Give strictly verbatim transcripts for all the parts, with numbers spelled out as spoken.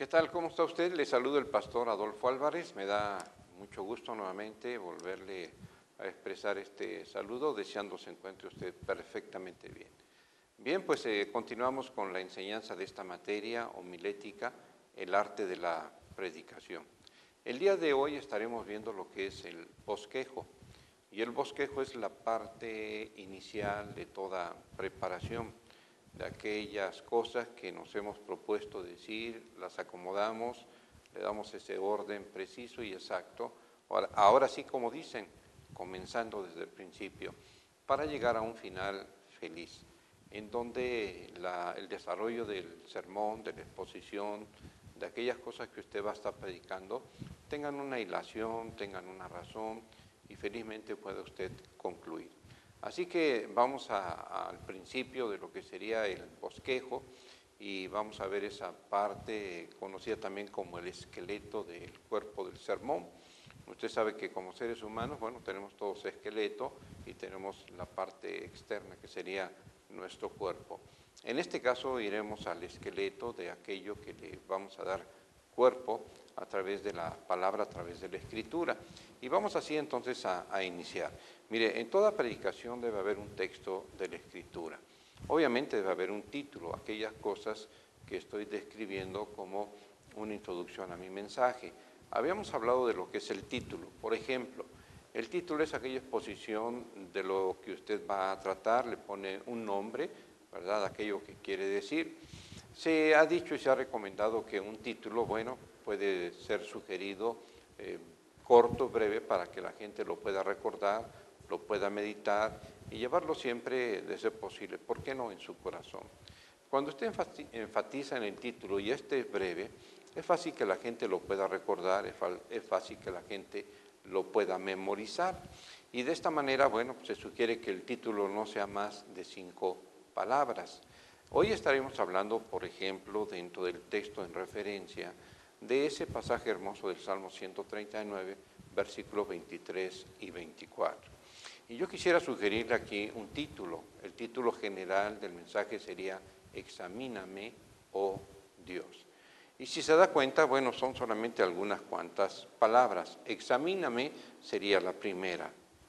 ¿Qué tal? ¿Cómo está usted? Le saludo el pastor Adolfo Álvarez. Me da mucho gusto nuevamente volverle a expresar este saludo, deseando se encuentre usted perfectamente bien. Bien, pues eh, continuamos con la enseñanza de esta materia homilética, el arte de la predicación. El día de hoy estaremos viendo lo que es el bosquejo. Y el bosquejo es la parte inicial de toda preparación, de aquellas cosas que nos hemos propuesto decir, las acomodamos, le damos ese orden preciso y exacto, ahora, ahora sí como dicen, comenzando desde el principio, para llegar a un final feliz, en donde la, el desarrollo del sermón, de la exposición, de aquellas cosas que usted va a estar predicando, tengan una hilación, tengan una razón y felizmente pueda usted concluir. Así que vamos a, al principio de lo que sería el bosquejo y vamos a ver esa parte conocida también como el esqueleto del cuerpo del sermón. Usted sabe que como seres humanos, bueno, tenemos todos esqueleto y tenemos la parte externa que sería nuestro cuerpo. En este caso iremos al esqueleto de aquello que le vamos a dar cuerpo a través de la palabra, a través de la escritura. Y vamos así entonces a, a iniciar. Mire, en toda predicación debe haber un texto de la escritura. Obviamente debe haber un título, aquellas cosas que estoy describiendo como una introducción a mi mensaje. Habíamos hablado de lo que es el título. Por ejemplo, el título es aquella exposición de lo que usted va a tratar, le pone un nombre, ¿verdad? Aquello que quiere decir. Se ha dicho y se ha recomendado que un título, bueno, puede ser sugerido eh, corto, breve, para que la gente lo pueda recordar, lo pueda meditar y llevarlo siempre, de ser posible, ¿por qué no?, en su corazón. Cuando usted enfatiza en el título y este es breve, es fácil que la gente lo pueda recordar, es fácil que la gente lo pueda memorizar. Y de esta manera, bueno, se sugiere que el título no sea más de cinco palabras. Hoy estaremos hablando, por ejemplo, dentro del texto en referencia, de ese pasaje hermoso del Salmo ciento treinta y nueve, versículos veintitrés y veinticuatro. Y yo quisiera sugerirle aquí un título. El título general del mensaje sería Examíname, oh Dios. Y si se da cuenta, bueno, son solamente algunas cuantas palabras. Examíname sería la primera,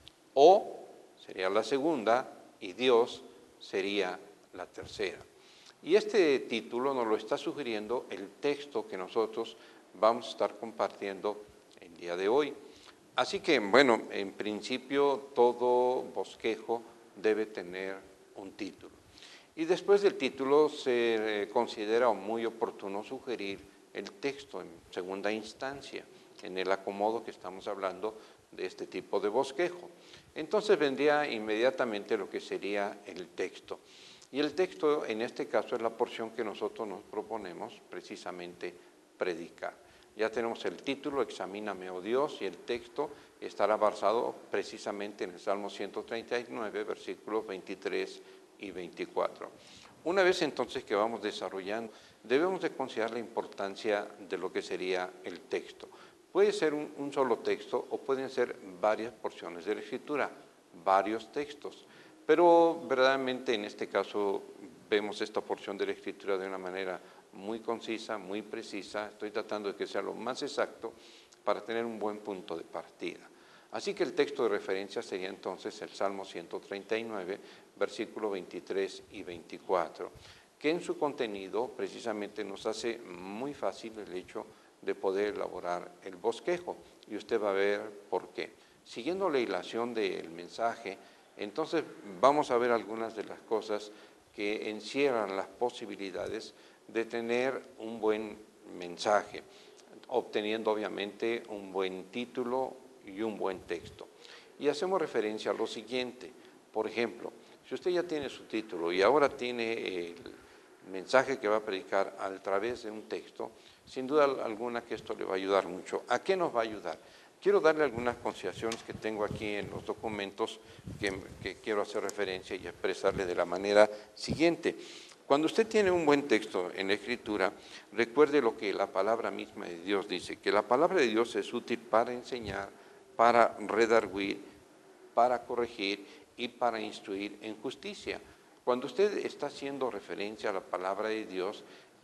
o sería la segunda, y Dios sería la tercera. Y este título nos lo está sugiriendo el texto que nosotros vamos a estar compartiendo el día de hoy. Así que, bueno, en principio todo bosquejo debe tener un título. Y después del título se considera muy oportuno sugerir el texto en segunda instancia, en el acomodo que estamos hablando de este tipo de bosquejo. Entonces vendría inmediatamente lo que sería el texto. Y el texto en este caso es la porción que nosotros nos proponemos precisamente predicar. Ya tenemos el título, Examíname, oh Dios, y el texto estará basado precisamente en el Salmo ciento treinta y nueve, versículos veintitrés y veinticuatro. Una vez entonces que vamos desarrollando, debemos de considerar la importancia de lo que sería el texto. Puede ser un, un solo texto o pueden ser varias porciones de la Escritura, varios textos. Pero verdaderamente en este caso vemos esta porción de la Escritura de una manera muy concisa, muy precisa. Estoy tratando de que sea lo más exacto para tener un buen punto de partida. Así que el texto de referencia sería entonces el Salmo ciento treinta y nueve, versículos veintitrés y veinticuatro, que en su contenido precisamente nos hace muy fácil el hecho de poder elaborar el bosquejo. Y usted va a ver por qué. Siguiendo la hilación del mensaje, entonces vamos a ver algunas de las cosas que encierran las posibilidades de tener un buen mensaje, obteniendo obviamente un buen título y un buen texto. Y hacemos referencia a lo siguiente. Por ejemplo, si usted ya tiene su título y ahora tiene el mensaje que va a predicar a través de un texto, sin duda alguna que esto le va a ayudar mucho. ¿A qué nos va a ayudar? Quiero darle algunas consideraciones que tengo aquí en los documentos que, que quiero hacer referencia y expresarle de la manera siguiente. Cuando usted tiene un buen texto en la Escritura, recuerde lo que la palabra misma de Dios dice, que la palabra de Dios es útil para enseñar, para redarguir, para corregir y para instruir en justicia. Cuando usted está haciendo referencia a la palabra de Dios,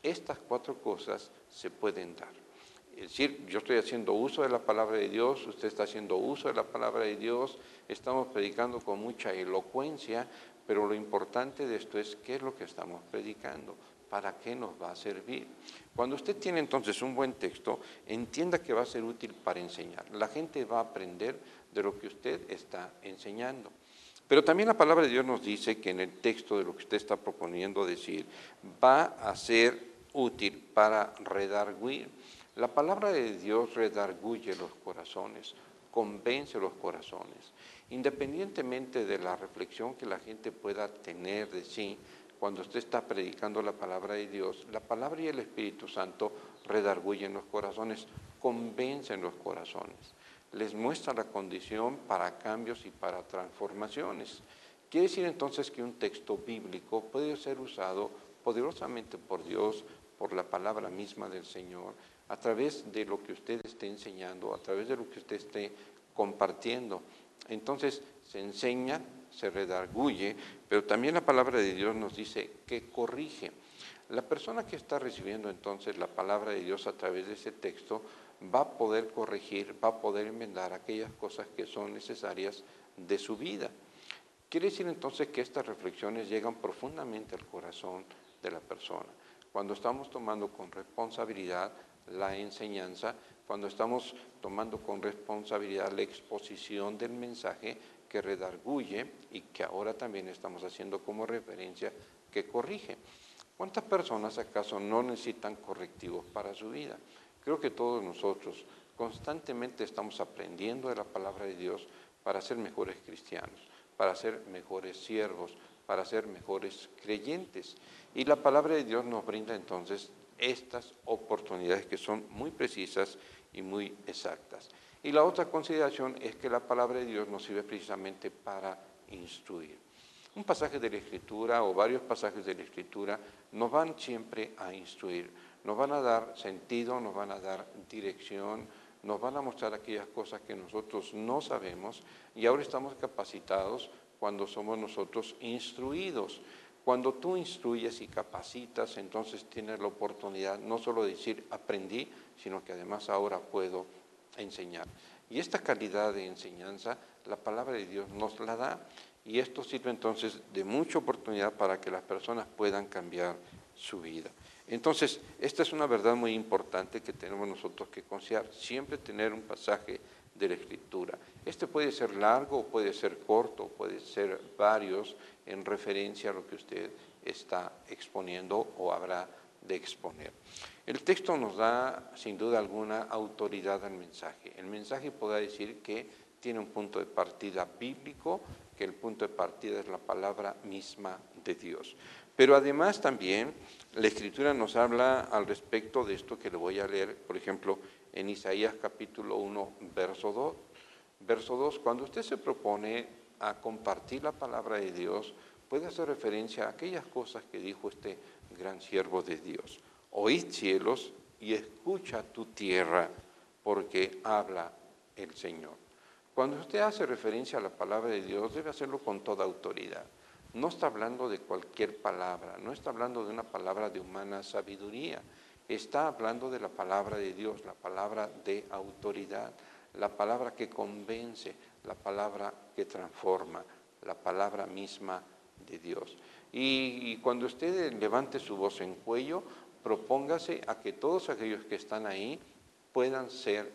estas cuatro cosas se pueden dar. Es decir, yo estoy haciendo uso de la palabra de Dios, usted está haciendo uso de la palabra de Dios, estamos predicando con mucha elocuencia, pero lo importante de esto es qué es lo que estamos predicando, para qué nos va a servir. Cuando usted tiene entonces un buen texto, entienda que va a ser útil para enseñar. La gente va a aprender de lo que usted está enseñando. Pero también la palabra de Dios nos dice que en el texto de lo que usted está proponiendo decir, va a ser útil para redarguir. La palabra de Dios redarguye los corazones, convence los corazones. Independientemente de la reflexión que la gente pueda tener de sí, cuando usted está predicando la palabra de Dios, la palabra y el Espíritu Santo redarguyen los corazones, convencen los corazones, les muestra la condición para cambios y para transformaciones. Quiere decir entonces que un texto bíblico puede ser usado poderosamente por Dios, por la palabra misma del Señor, a través de lo que usted esté enseñando, a través de lo que usted esté compartiendo. Entonces se enseña, se redarguye, pero también la palabra de Dios nos dice que corrige. La persona que está recibiendo entonces la palabra de Dios a través de ese texto va a poder corregir, va a poder enmendar aquellas cosas que son necesarias de su vida. Quiere decir entonces que estas reflexiones llegan profundamente al corazón de la persona. Cuando estamos tomando con responsabilidad la enseñanza, cuando estamos tomando con responsabilidad la exposición del mensaje que redarguye y que ahora también estamos haciendo como referencia que corrige. ¿Cuántas personas acaso no necesitan correctivos para su vida? Creo que todos nosotros constantemente estamos aprendiendo de la palabra de Dios para ser mejores cristianos, para ser mejores siervos, para ser mejores creyentes. Y la palabra de Dios nos brinda entonces estas oportunidades que son muy precisas y muy exactas. Y la otra consideración es que la palabra de Dios nos sirve precisamente para instruir. Un pasaje de la Escritura o varios pasajes de la Escritura nos van siempre a instruir, nos van a dar sentido, nos van a dar dirección, nos van a mostrar aquellas cosas que nosotros no sabemos y ahora estamos capacitados cuando somos nosotros instruidos. Cuando tú instruyes y capacitas, entonces tienes la oportunidad no solo de decir aprendí, sino que además ahora puedo enseñar. Y esta calidad de enseñanza, la palabra de Dios nos la da. Y esto sirve entonces de mucha oportunidad para que las personas puedan cambiar su vida. Entonces, esta es una verdad muy importante que tenemos nosotros que considerar, siempre tener un pasaje de la Escritura. Este puede ser largo, puede ser corto, puede ser varios en referencia a lo que usted está exponiendo o habrá de exponer. El texto nos da, sin duda alguna, autoridad al mensaje. El mensaje podrá decir que tiene un punto de partida bíblico, que el punto de partida es la palabra misma de Dios. Pero además también la Escritura nos habla al respecto de esto que le voy a leer, por ejemplo, en Isaías capítulo uno, verso dos. Verso dos, cuando usted se propone a compartir la palabra de Dios, puede hacer referencia a aquellas cosas que dijo este gran siervo de Dios. Oíd cielos y escucha tu tierra, porque habla el Señor. Cuando usted hace referencia a la palabra de Dios, debe hacerlo con toda autoridad. No está hablando de cualquier palabra, no está hablando de una palabra de humana sabiduría, está hablando de la palabra de Dios, la palabra de autoridad, la palabra que convence, la palabra que transforma, la palabra misma de Dios. Y, y cuando usted levante su voz en cuello, propóngase a que todos aquellos que están ahí puedan ser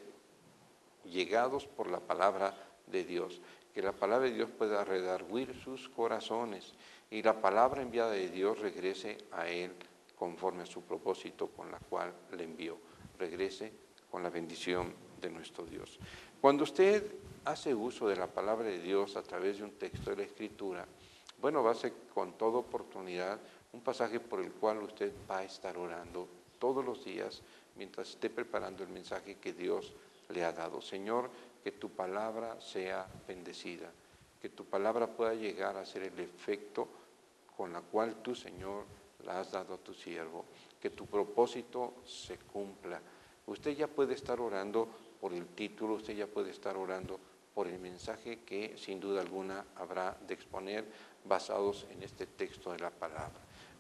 llegados por la palabra de Dios, que la palabra de Dios pueda redarguir sus corazones y la palabra enviada de Dios regrese a él conforme a su propósito con la cual le envió, regrese con la bendición de nuestro Dios. Cuando usted hace uso de la palabra de Dios a través de un texto de la Escritura, bueno, va a ser con toda oportunidad un pasaje por el cual usted va a estar orando todos los días mientras esté preparando el mensaje que Dios le ha dado. Señor, que tu palabra sea bendecida, que tu palabra pueda llegar a ser el efecto con la cual tú, Señor, la has dado a tu siervo, que tu propósito se cumpla. Usted ya puede estar orando por el título, usted ya puede estar orando por el mensaje que sin duda alguna habrá de exponer basados en este texto de la palabra.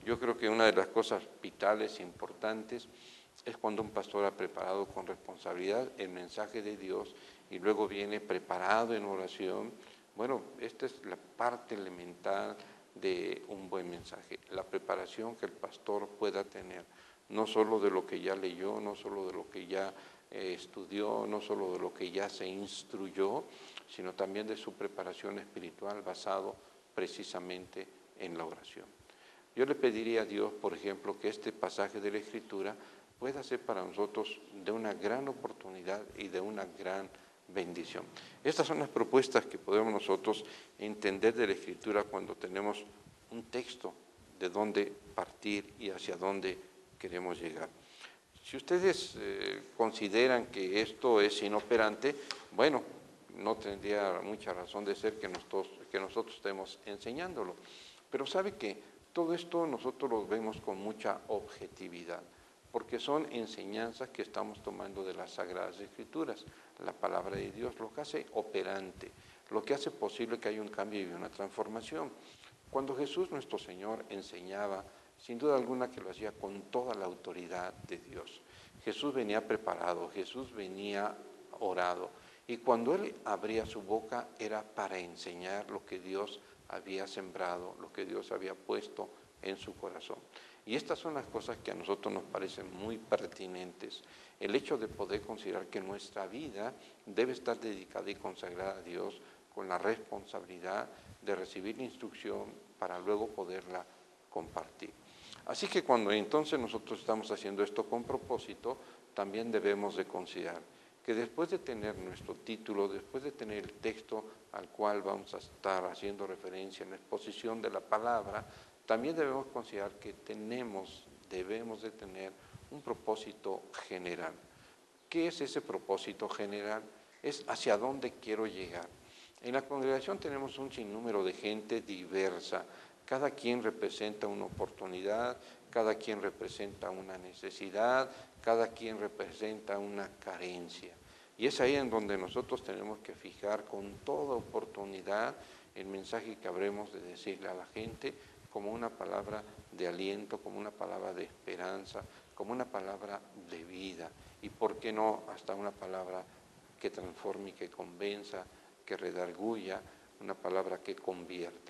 Yo creo que una de las cosas vitales, importantes, es cuando un pastor ha preparado con responsabilidad el mensaje de Dios y luego viene preparado en oración. Bueno, esta es la parte elemental de un buen mensaje, la preparación que el pastor pueda tener, no solo de lo que ya leyó, no solo de lo que ya eh, estudió, no solo de lo que ya se instruyó, sino también de su preparación espiritual basado precisamente en la oración. Yo le pediría a Dios, por ejemplo, que este pasaje de la Escritura pueda ser para nosotros de una gran oportunidad y de una gran bendición. Estas son las propuestas que podemos nosotros entender de la Escritura cuando tenemos un texto de dónde partir y hacia dónde queremos llegar. Si ustedes eh, consideran que esto es inoperante, bueno, no tendría mucha razón de ser que nosotros, que nosotros estemos enseñándolo. Pero sabe que todo esto nosotros lo vemos con mucha objetividad, porque son enseñanzas que estamos tomando de las Sagradas Escrituras, la palabra de Dios, lo que hace operante, lo que hace posible que haya un cambio y una transformación. Cuando Jesús nuestro Señor enseñaba, sin duda alguna que lo hacía con toda la autoridad de Dios. Jesús venía preparado, Jesús venía orado, y cuando Él abría su boca era para enseñar lo que Dios había sembrado, lo que Dios había puesto en su corazón. Y estas son las cosas que a nosotros nos parecen muy pertinentes. El hecho de poder considerar que nuestra vida debe estar dedicada y consagrada a Dios con la responsabilidad de recibir la instrucción para luego poderla compartir. Así que cuando entonces nosotros estamos haciendo esto con propósito, también debemos de considerar que después de tener nuestro título, después de tener el texto al cual vamos a estar haciendo referencia en la exposición de la palabra, también debemos considerar que tenemos, debemos de tener un propósito general. ¿Qué es ese propósito general? Es hacia dónde quiero llegar. En la congregación tenemos un sinnúmero de gente diversa. Cada quien representa una oportunidad, cada quien representa una necesidad, cada quien representa una carencia. Y es ahí en donde nosotros tenemos que fijar con toda oportunidad el mensaje que habremos de decirle a la gente como una palabra de aliento, como una palabra de esperanza, como una palabra de vida. Y por qué no, hasta una palabra que transforme y que convenza, que redarguya, una palabra que convierta.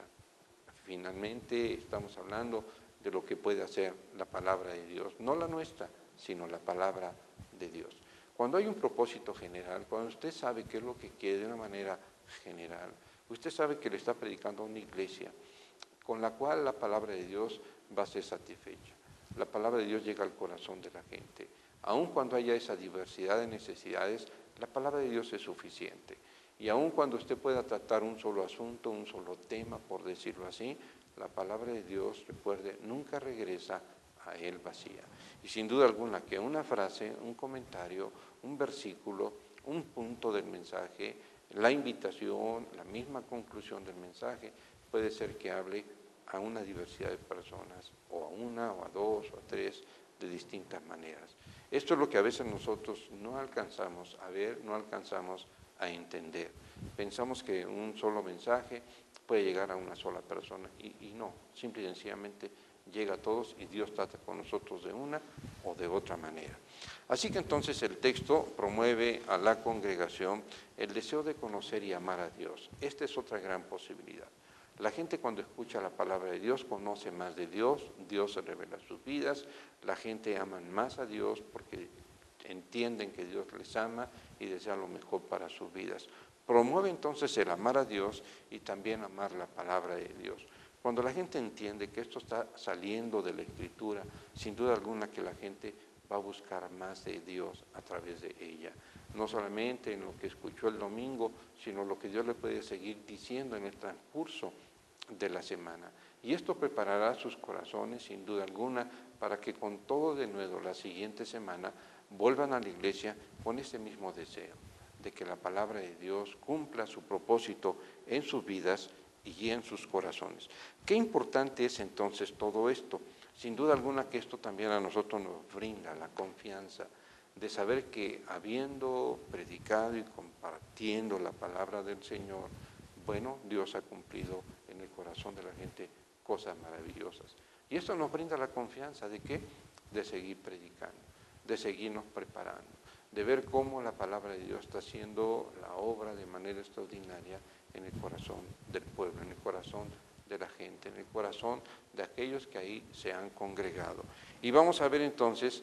Finalmente estamos hablando de lo que puede hacer la palabra de Dios, no la nuestra, sino la palabra de Dios. Cuando hay un propósito general, cuando usted sabe qué es lo que quiere de una manera general, usted sabe que le está predicando a una iglesia con la cual la palabra de Dios va a ser satisfecha. La palabra de Dios llega al corazón de la gente. Aun cuando haya esa diversidad de necesidades, la palabra de Dios es suficiente. Y aun cuando usted pueda tratar un solo asunto, un solo tema, por decirlo así, la palabra de Dios, recuerde, nunca regresa a Él vacía. Y sin duda alguna que una frase, un comentario, un versículo, un punto del mensaje, la invitación, la misma conclusión del mensaje, puede ser que hable a una diversidad de personas, o a una, o a dos, o a tres, de distintas maneras. Esto es lo que a veces nosotros no alcanzamos a ver, no alcanzamos a entender. Pensamos que un solo mensaje puede llegar a una sola persona, y, y no, simple y sencillamente llega a todos y Dios trata con nosotros de una o de otra manera. Así que entonces el texto promueve a la congregación el deseo de conocer y amar a Dios. Esta es otra gran posibilidad. La gente cuando escucha la palabra de Dios conoce más de Dios, Dios se revela sus vidas, la gente ama más a Dios porque entienden que Dios les ama y desea lo mejor para sus vidas. Promueve entonces el amar a Dios y también amar la palabra de Dios. Cuando la gente entiende que esto está saliendo de la Escritura, sin duda alguna que la gente va a buscar más de Dios a través de ella. No solamente en lo que escuchó el domingo, sino lo que Dios le puede seguir diciendo en el transcurso de la semana. Y esto preparará sus corazones, sin duda alguna, para que con todo de nuevo la siguiente semana vuelvan a la iglesia con ese mismo deseo, de que la palabra de Dios cumpla su propósito en sus vidas y en sus corazones. Qué importante es entonces todo esto. Sin duda alguna que esto también a nosotros nos brinda la confianza de saber que habiendo predicado y compartiendo la palabra del Señor, bueno, Dios ha cumplido en el corazón de la gente cosas maravillosas. Y esto nos brinda la confianza de qué, de seguir predicando, de seguirnos preparando, de ver cómo la palabra de Dios está haciendo la obra de manera extraordinaria en el corazón del pueblo, en el corazón de la gente, en el corazón de aquellos que ahí se han congregado. Y vamos a ver entonces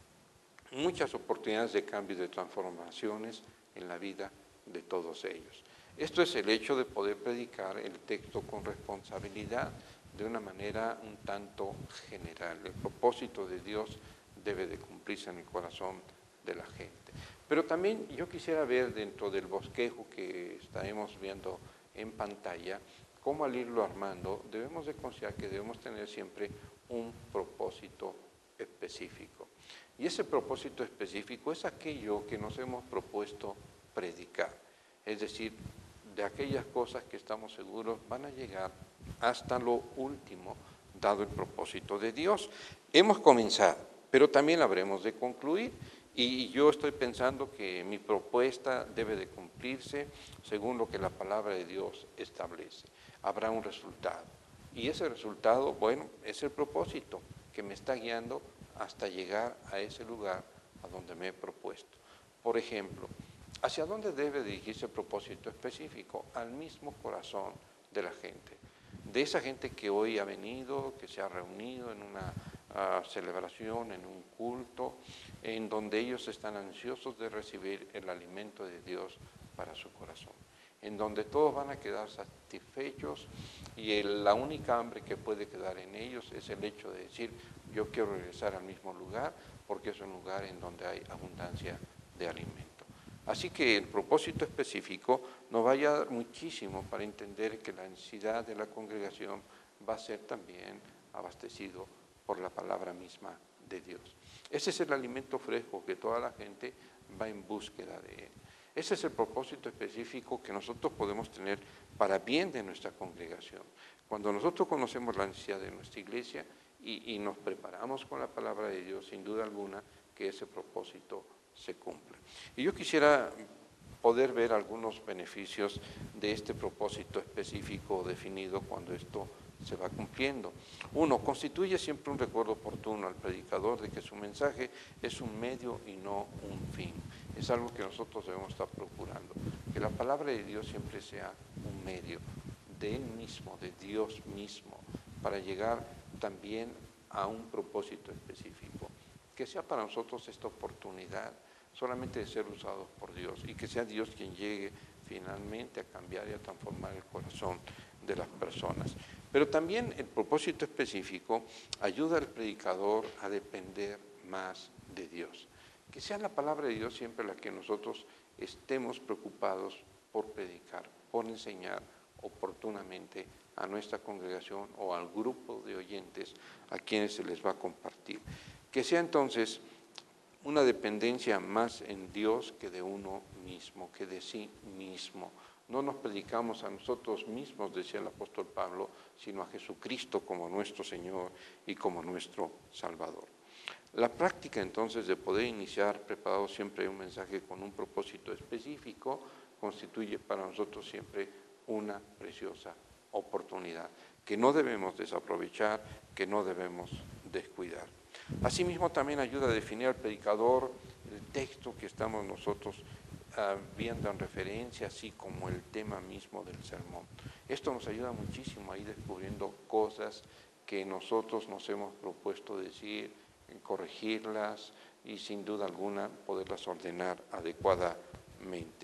muchas oportunidades de cambio y de transformaciones en la vida de todos ellos. Esto es el hecho de poder predicar el texto con responsabilidad, de una manera un tanto general. El propósito de Dios debe de cumplirse en el corazón de la gente. Pero también yo quisiera ver dentro del bosquejo que estaremos viendo en pantalla, cómo al irlo armando debemos de considerar que debemos tener siempre un propósito específico. Y ese propósito específico es aquello que nos hemos propuesto predicar. Es decir, de aquellas cosas que estamos seguros van a llegar hasta lo último, dado el propósito de Dios. Hemos comenzado, pero también habremos de concluir. Y yo estoy pensando que mi propuesta debe de cumplirse según lo que la palabra de Dios establece. Habrá un resultado. Y ese resultado, bueno, es el propósito que me está guiando hasta llegar a ese lugar a donde me he propuesto. Por ejemplo, ¿hacia dónde debe dirigirse el propósito específico? Al mismo corazón de la gente. De esa gente que hoy ha venido, que se ha reunido en una uh, celebración, en un culto, en donde ellos están ansiosos de recibir el alimento de Dios para su corazón, en donde todos van a quedar satisfechos y el, la única hambre que puede quedar en ellos es el hecho de decir, yo quiero regresar al mismo lugar porque es un lugar en donde hay abundancia de alimento. Así que el propósito específico nos va a ayudar muchísimo para entender que la necesidad de la congregación va a ser también abastecido por la palabra misma de Dios. Ese es el alimento fresco que toda la gente va en búsqueda de él. Ese es el propósito específico que nosotros podemos tener para bien de nuestra congregación. Cuando nosotros conocemos la necesidad de nuestra iglesia y, y nos preparamos con la palabra de Dios, sin duda alguna que ese propósito se cumple. Y yo quisiera poder ver algunos beneficios de este propósito específico definido cuando esto se va cumpliendo. Uno, constituye siempre un recuerdo oportuno al predicador de que su mensaje es un medio y no un fin. Es algo que nosotros debemos estar procurando, que la palabra de Dios siempre sea un medio de Él mismo, de Dios mismo, para llegar también a un propósito específico. Que sea para nosotros esta oportunidad solamente de ser usados por Dios y que sea Dios quien llegue finalmente a cambiar y a transformar el corazón de las personas. Pero también el propósito específico ayuda al predicador a depender más de Dios. Que sea la palabra de Dios siempre la que nosotros estemos preocupados por predicar, por enseñar oportunamente a nuestra congregación o al grupo de oyentes a quienes se les va a compartir. Que sea entonces una dependencia más en Dios que de uno mismo, que de sí mismo. No nos predicamos a nosotros mismos, decía el apóstol Pablo, sino a Jesucristo como nuestro Señor y como nuestro Salvador. La práctica entonces de poder iniciar preparado siempre un mensaje con un propósito específico constituye para nosotros siempre una preciosa oportunidad que no debemos desaprovechar, que no debemos descuidar. Asimismo también ayuda a definir al predicador el texto que estamos nosotros uh, viendo en referencia, así como el tema mismo del sermón. Esto nos ayuda muchísimo a ir descubriendo cosas que nosotros nos hemos propuesto decir, corregirlas y sin duda alguna poderlas ordenar adecuadamente.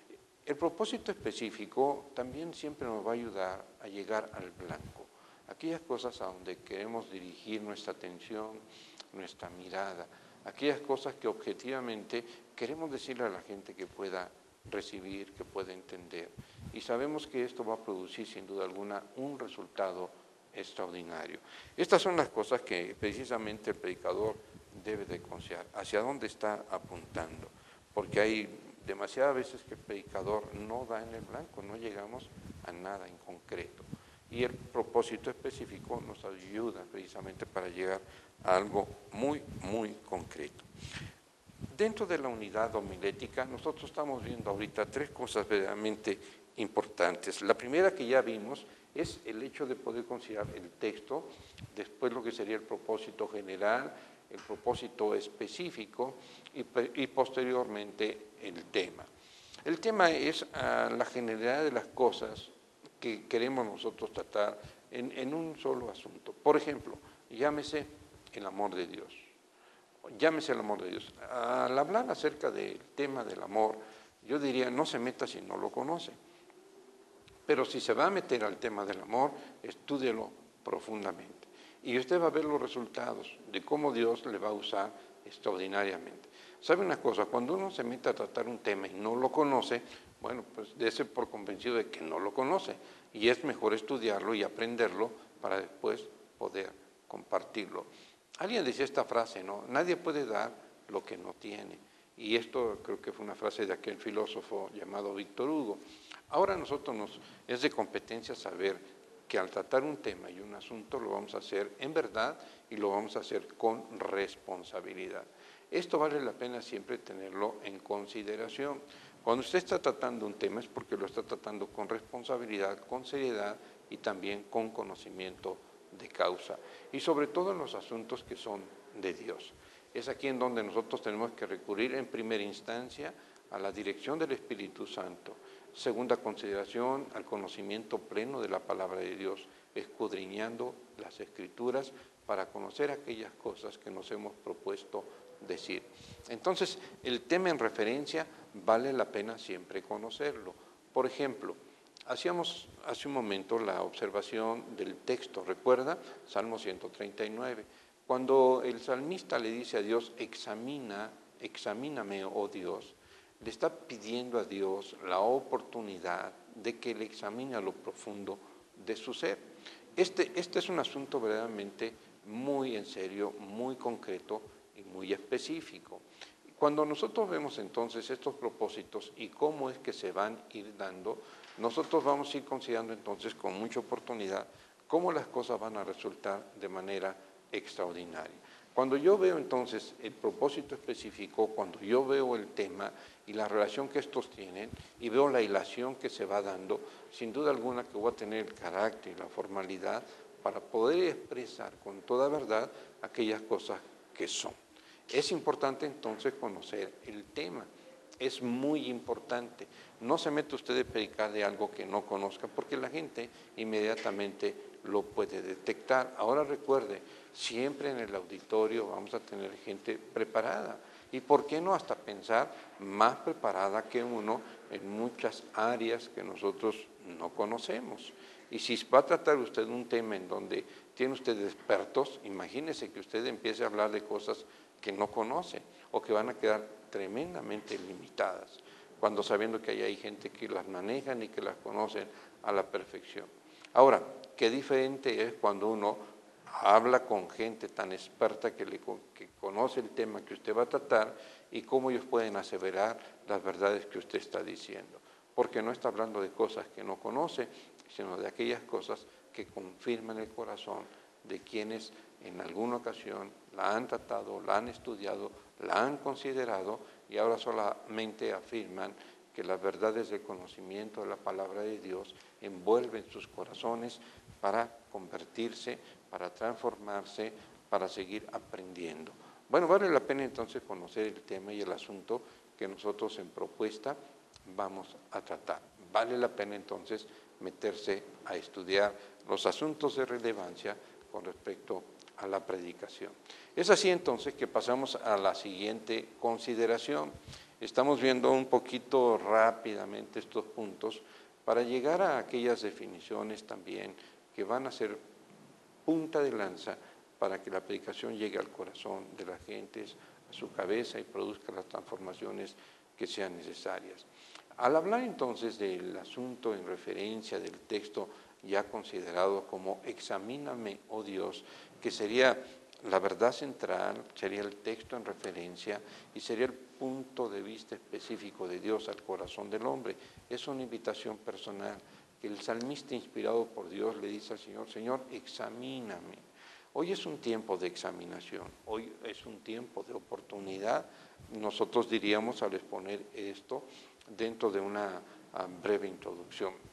El propósito específico también siempre nos va a ayudar a llegar al blanco, aquellas cosas a donde queremos dirigir nuestra atención, nuestra mirada, aquellas cosas que objetivamente queremos decirle a la gente que pueda recibir, que pueda entender. Y sabemos que esto va a producir sin duda alguna un resultado extraordinario. Estas son las cosas que precisamente el predicador debe de considerar, hacia dónde está apuntando, porque hay demasiadas veces que el predicador no da en el blanco, no llegamos a nada en concreto. Y el propósito específico nos ayuda precisamente para llegar a algo muy, muy concreto. Dentro de la unidad homilética, nosotros estamos viendo ahorita tres cosas verdaderamente importantes. La primera que ya vimos es el hecho de poder considerar el texto, después lo que sería el propósito general, el propósito específico y, y posteriormente el tema. El tema es uh, la generalidad de las cosas que queremos nosotros tratar en, en un solo asunto. Por ejemplo, llámese el amor de Dios. Llámese el amor de Dios. Al hablar acerca del tema del amor, yo diría, no se meta si no lo conoce. Pero si se va a meter al tema del amor, estúdielo profundamente. Y usted va a ver los resultados de cómo Dios le va a usar extraordinariamente. ¿Sabe una cosa? Cuando uno se mete a tratar un tema y no lo conoce, bueno, pues dése por convencido de que no lo conoce. Y es mejor estudiarlo y aprenderlo para después poder compartirlo. Alguien decía esta frase, ¿no? Nadie puede dar lo que no tiene. Y esto creo que fue una frase de aquel filósofo llamado Víctor Hugo. Ahora nosotros nos, es de competencia saber que al tratar un tema y un asunto lo vamos a hacer en verdad y lo vamos a hacer con responsabilidad. Esto vale la pena siempre tenerlo en consideración. Cuando usted está tratando un tema es porque lo está tratando con responsabilidad, con seriedad y también con conocimiento de causa. Y sobre todo en los asuntos que son de Dios. Es aquí en donde nosotros tenemos que recurrir en primera instancia a la dirección del Espíritu Santo. Segunda consideración, al conocimiento pleno de la palabra de Dios, escudriñando las Escrituras para conocer aquellas cosas que nos hemos propuesto decir. Entonces, el tema en referencia vale la pena siempre conocerlo. Por ejemplo, hacíamos hace un momento la observación del texto, ¿recuerda? Salmo ciento treinta y nueve. Cuando el salmista le dice a Dios, examina, examíname, oh Dios, le está pidiendo a Dios la oportunidad de que le examine a lo profundo de su ser. Este, este es un asunto verdaderamente muy en serio, muy concreto y muy específico. Cuando nosotros vemos entonces estos propósitos y cómo es que se van a ir dando, nosotros vamos a ir considerando entonces con mucha oportunidad cómo las cosas van a resultar de manera extraordinaria. Cuando yo veo entonces el propósito específico, cuando yo veo el tema y la relación que estos tienen y veo la hilación que se va dando, sin duda alguna que voy a tener el carácter y la formalidad para poder expresar con toda verdad aquellas cosas que son. Es importante entonces conocer el tema, es muy importante. No se mete usted a predicar de algo que no conozca porque la gente inmediatamente lo puede detectar. Ahora recuerde, siempre en el auditorio vamos a tener gente preparada y por qué no hasta pensar más preparada que uno en muchas áreas que nosotros no conocemos. Y si va a tratar usted un tema en donde tiene usted expertos, imagínese que usted empiece a hablar de cosas que no conoce o que van a quedar tremendamente limitadas, cuando sabiendo que ahí hay gente que las manejan y que las conocen a la perfección. Ahora, qué diferente es cuando uno habla con gente tan experta que, le, que conoce el tema que usted va a tratar y cómo ellos pueden aseverar las verdades que usted está diciendo, porque no está hablando de cosas que no conoce, sino de aquellas cosas que confirman el corazón de quienes en alguna ocasión la han tratado, la han estudiado, la han considerado y ahora solamente afirman que las verdades del conocimiento de la palabra de Dios envuelven sus corazones para convertirse, para transformarse, para seguir aprendiendo. Bueno, vale la pena entonces conocer el tema y el asunto que nosotros en propuesta vamos a tratar. Vale la pena entonces meterse a estudiar los asuntos de relevancia con respecto a la predicación. Es así entonces que pasamos a la siguiente consideración. Estamos viendo un poquito rápidamente estos puntos para llegar a aquellas definiciones también que van a ser punta de lanza para que la predicación llegue al corazón de las gentes, a su cabeza y produzca las transformaciones que sean necesarias. Al hablar entonces del asunto en referencia del texto ya considerado como examíname, oh Dios, que sería la verdad central, sería el texto en referencia y sería el punto de vista específico de Dios al corazón del hombre. Es una invitación personal que el salmista inspirado por Dios le dice al Señor, Señor, examíname. Hoy es un tiempo de examinación, hoy es un tiempo de oportunidad. Nosotros diríamos al exponer esto dentro de una breve introducción.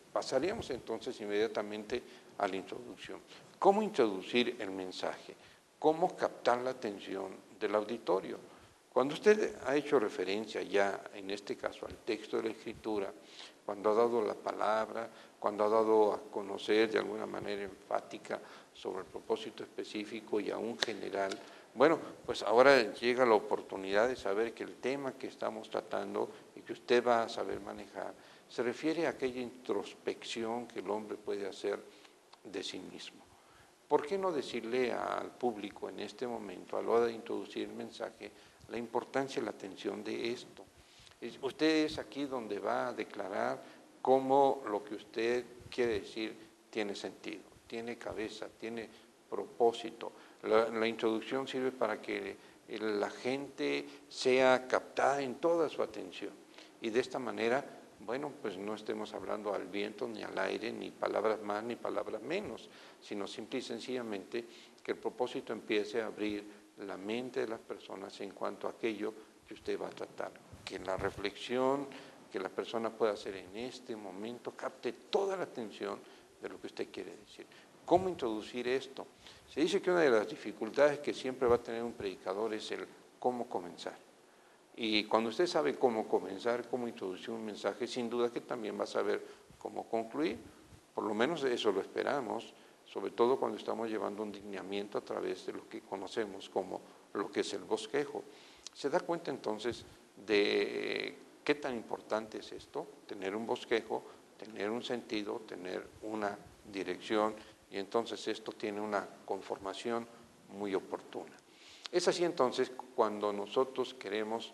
Pasaríamos entonces inmediatamente a la introducción. ¿Cómo introducir el mensaje? ¿Cómo captar la atención del auditorio? Cuando usted ha hecho referencia ya, en este caso, al texto de la Escritura, cuando ha dado la palabra, cuando ha dado a conocer de alguna manera enfática sobre el propósito específico y aún general, bueno, pues ahora llega la oportunidad de saber que el tema que estamos tratando y que usted va a saber manejar se refiere a aquella introspección que el hombre puede hacer de sí mismo. ¿Por qué no decirle al público en este momento, a la hora de introducir el mensaje, la importancia y la atención de esto? Usted es aquí donde va a declarar cómo lo que usted quiere decir tiene sentido, tiene cabeza, tiene propósito. La, la introducción sirve para que la gente sea captada en toda su atención y de esta manera, bueno, pues no estemos hablando al viento ni al aire, ni palabras más ni palabras menos, sino simple y sencillamente que el propósito empiece a abrir la mente de las personas en cuanto a aquello que usted va a tratar. Que la reflexión que la persona pueda hacer en este momento capte toda la atención de lo que usted quiere decir. ¿Cómo introducir esto? Se dice que una de las dificultades que siempre va a tener un predicador es el cómo comenzar. Y cuando usted sabe cómo comenzar, cómo introducir un mensaje, sin duda que también va a saber cómo concluir. Por lo menos eso lo esperamos, sobre todo cuando estamos llevando un lineamiento a través de lo que conocemos como lo que es el bosquejo. Se da cuenta entonces de qué tan importante es esto, tener un bosquejo, tener un sentido, tener una dirección, y entonces esto tiene una conformación muy oportuna. Es así entonces cuando nosotros queremos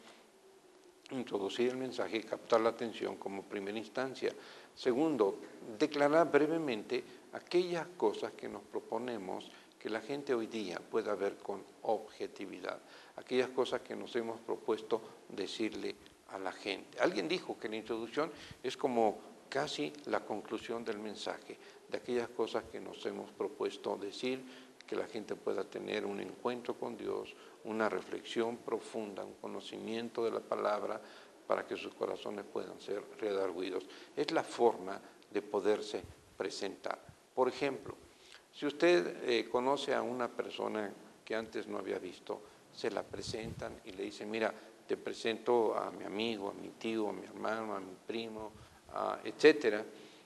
introducir el mensaje y captar la atención como primera instancia. Segundo, declarar brevemente aquellas cosas que nos proponemos que la gente hoy día pueda ver con objetividad, aquellas cosas que nos hemos propuesto decirle a la gente. Alguien dijo que la introducción es como casi la conclusión del mensaje, de aquellas cosas que nos hemos propuesto decir, que la gente pueda tener un encuentro con Dios, una reflexión profunda, un conocimiento de la palabra para que sus corazones puedan ser redarguidos. Es la forma de poderse presentar. Por ejemplo, si usted eh, conoce a una persona que antes no había visto, se la presentan y le dicen, mira, te presento a mi amigo, a mi tío, a mi hermano, a mi primo, a, etcétera,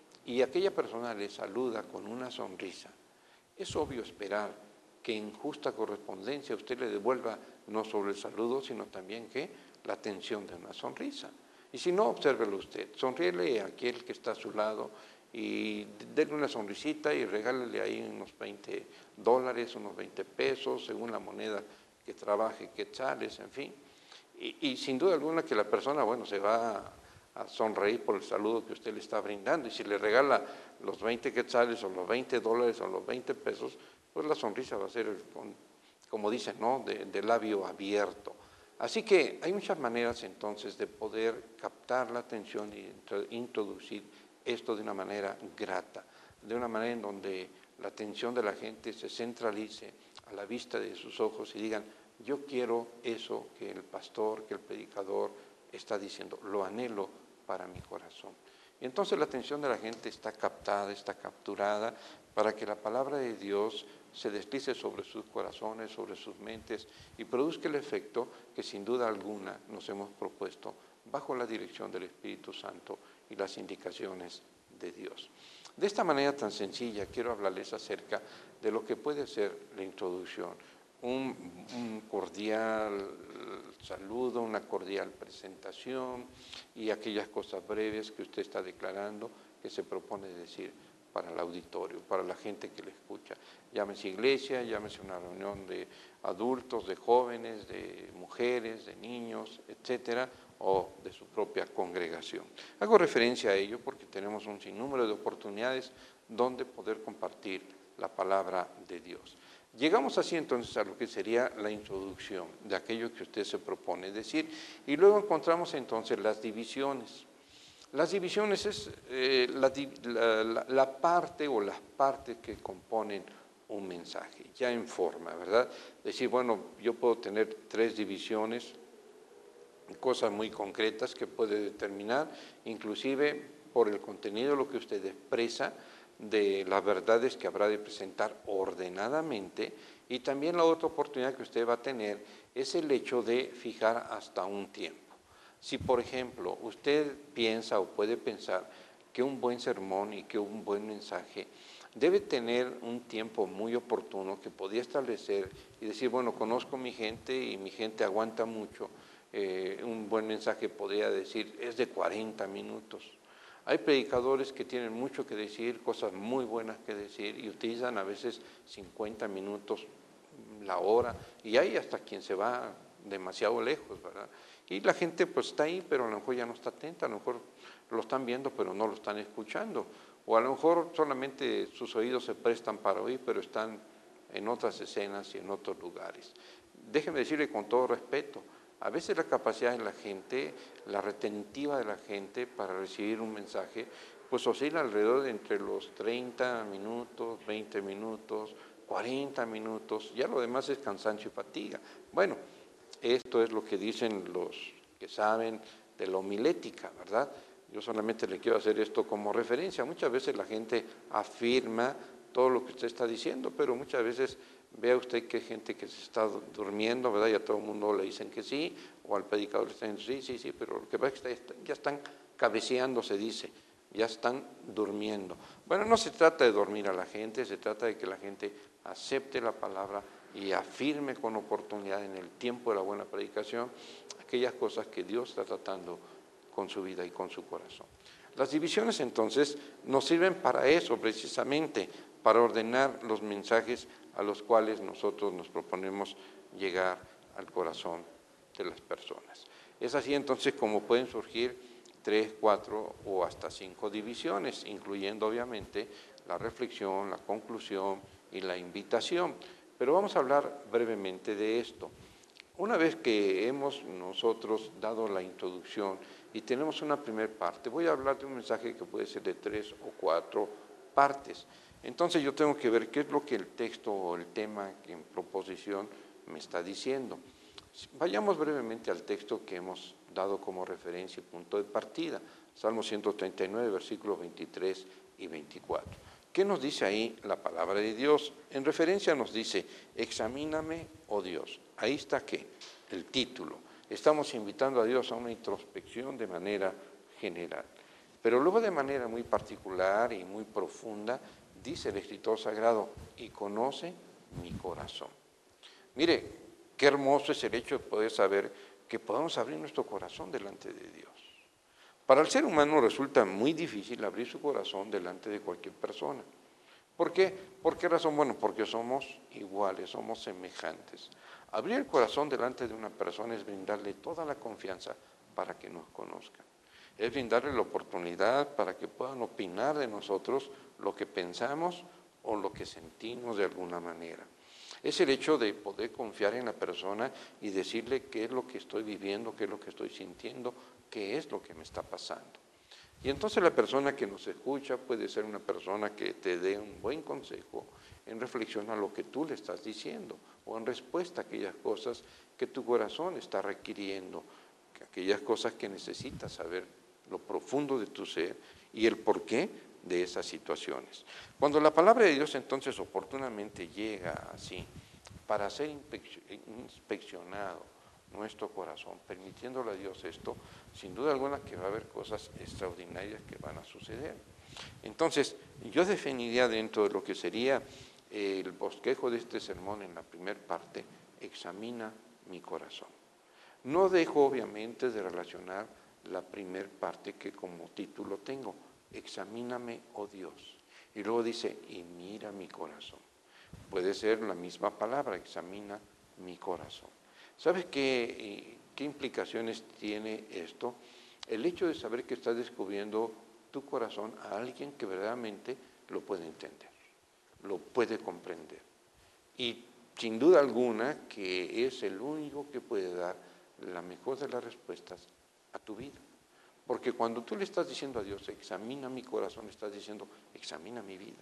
y aquella persona le saluda con una sonrisa. Es obvio esperar que en justa correspondencia usted le devuelva no solo el saludo, sino también que la atención de una sonrisa. Y si no, obsérvelo usted, sonríele a aquel que está a su lado y denle una sonrisita y regálele ahí unos veinte dólares, unos veinte pesos, según la moneda que trabaje, quetzales, en fin. Y, y sin duda alguna que la persona, bueno, se va a, a sonreír por el saludo que usted le está brindando. Y si le regala los veinte quetzales o los veinte dólares o los veinte pesos, pues la sonrisa va a ser, con, como dicen, ¿no?, de, de labio abierto. Así que hay muchas maneras entonces de poder captar la atención y introducir esto de una manera grata, de una manera en donde la atención de la gente se centralice a la vista de sus ojos y digan, yo quiero eso que el pastor, que el predicador está diciendo, lo anhelo para mi corazón. Y entonces la atención de la gente está captada, está capturada, para que la palabra de Dios se deslice sobre sus corazones, sobre sus mentes y produzca el efecto que sin duda alguna nos hemos propuesto bajo la dirección del Espíritu Santo y las indicaciones de Dios. De esta manera tan sencilla quiero hablarles acerca de lo que puede ser la introducción. Un, un cordial saludo, una cordial presentación y aquellas cosas breves que usted está declarando que se propone decir para el auditorio, para la gente que le escucha. Llámese iglesia, llámese una reunión de adultos, de jóvenes, de mujeres, de niños, etcétera, o de su propia congregación. Hago referencia a ello porque tenemos un sinnúmero de oportunidades donde poder compartir la palabra de Dios. Llegamos así entonces a lo que sería la introducción de aquello que usted se propone decir y luego encontramos entonces las divisiones. Las divisiones es eh, la, la, la parte o las partes que componen un mensaje, ya en forma, ¿verdad? Decir, bueno, yo puedo tener tres divisiones, cosas muy concretas que puede determinar, inclusive por el contenido de lo que usted expresa, de las verdades que habrá de presentar ordenadamente, y también la otra oportunidad que usted va a tener es el hecho de fijar hasta un tiempo. Si, por ejemplo, usted piensa o puede pensar que un buen sermón y que un buen mensaje debe tener un tiempo muy oportuno que podía establecer y decir, bueno, conozco mi gente y mi gente aguanta mucho, eh, un buen mensaje podría decir, es de cuarenta minutos. Hay predicadores que tienen mucho que decir, cosas muy buenas que decir y utilizan a veces cincuenta minutos, la hora, y hay hasta quien se va demasiado lejos, ¿verdad? Y la gente pues está ahí, pero a lo mejor ya no está atenta, a lo mejor lo están viendo, pero no lo están escuchando. O a lo mejor solamente sus oídos se prestan para oír, pero están en otras escenas y en otros lugares. Déjeme decirle con todo respeto, a veces la capacidad de la gente, la retentiva de la gente para recibir un mensaje, pues oscila alrededor de entre los treinta minutos, veinte minutos, cuarenta minutos, ya lo demás es cansancio y fatiga. Bueno, esto es lo que dicen los que saben de la homilética, ¿verdad? Yo solamente le quiero hacer esto como referencia. Muchas veces la gente afirma todo lo que usted está diciendo, pero muchas veces vea usted que hay gente que se está durmiendo, ¿verdad? Y a todo el mundo le dicen que sí, o al predicador le están diciendo sí, sí, sí, pero lo que pasa es que ya están cabeceando, se dice, ya están durmiendo. Bueno, no se trata de dormir a la gente, se trata de que la gente acepte la palabra y afirme con oportunidad en el tiempo de la buena predicación aquellas cosas que Dios está tratando con su vida y con su corazón. Las divisiones entonces nos sirven para eso precisamente, para ordenar los mensajes a los cuales nosotros nos proponemos llegar al corazón de las personas. Es así entonces como pueden surgir tres, cuatro o hasta cinco divisiones, incluyendo obviamente la reflexión, la conclusión y la invitación. Pero vamos a hablar brevemente de esto. Una vez que hemos nosotros dado la introducción y tenemos una primera parte, voy a hablar de un mensaje que puede ser de tres o cuatro partes. Entonces yo tengo que ver qué es lo que el texto o el tema en proposición me está diciendo. Vayamos brevemente al texto que hemos dado como referencia y punto de partida, Salmo ciento treinta y nueve, versículos veintitrés y veinticuatro. ¿Qué nos dice ahí la palabra de Dios? En referencia nos dice, examíname, oh Dios. Ahí está ¿qué? El título. Estamos invitando a Dios a una introspección de manera general. Pero luego de manera muy particular y muy profunda, dice el escritor sagrado, y conoce mi corazón. Mire, qué hermoso es el hecho de poder saber que podemos abrir nuestro corazón delante de Dios. Para el ser humano resulta muy difícil abrir su corazón delante de cualquier persona. ¿Por qué? ¿Por qué razón? Bueno, porque somos iguales, somos semejantes. Abrir el corazón delante de una persona es brindarle toda la confianza para que nos conozcan. Es brindarle la oportunidad para que puedan opinar de nosotros lo que pensamos o lo que sentimos de alguna manera. Es el hecho de poder confiar en la persona y decirle qué es lo que estoy viviendo, qué es lo que estoy sintiendo, qué es lo que me está pasando. Y entonces la persona que nos escucha puede ser una persona que te dé un buen consejo en reflexión a lo que tú le estás diciendo o en respuesta a aquellas cosas que tu corazón está requiriendo, aquellas cosas que necesitas saber lo profundo de tu ser y el porqué de esas situaciones. Cuando la palabra de Dios entonces oportunamente llega así para ser inspeccionado nuestro corazón, permitiéndole a Dios esto, sin duda alguna que va a haber cosas extraordinarias que van a suceder. Entonces, yo definiría dentro de lo que sería el bosquejo de este sermón en la primera parte, examina mi corazón. No dejo obviamente de relacionar la primera parte que como título tengo, examíname, oh Dios. Y luego dice, y mira mi corazón. Puede ser la misma palabra, examina mi corazón. ¿Sabes qué, qué implicaciones tiene esto? El hecho de saber que estás descubriendo tu corazón a alguien que verdaderamente lo puede entender, lo puede comprender. Y sin duda alguna que es el único que puede dar la mejor de las respuestas a tu vida. Porque cuando tú le estás diciendo a Dios, examina mi corazón, estás diciendo, examina mi vida.